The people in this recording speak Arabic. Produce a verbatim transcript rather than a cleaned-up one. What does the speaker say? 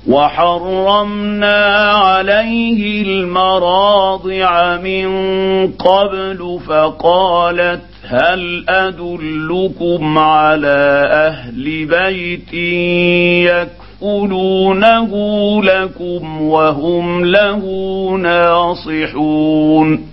وحرمنا عليه المراضع من قبل فقالت هل أدلكم على أهل بيت يكفلونه لكم وهم له ناصحون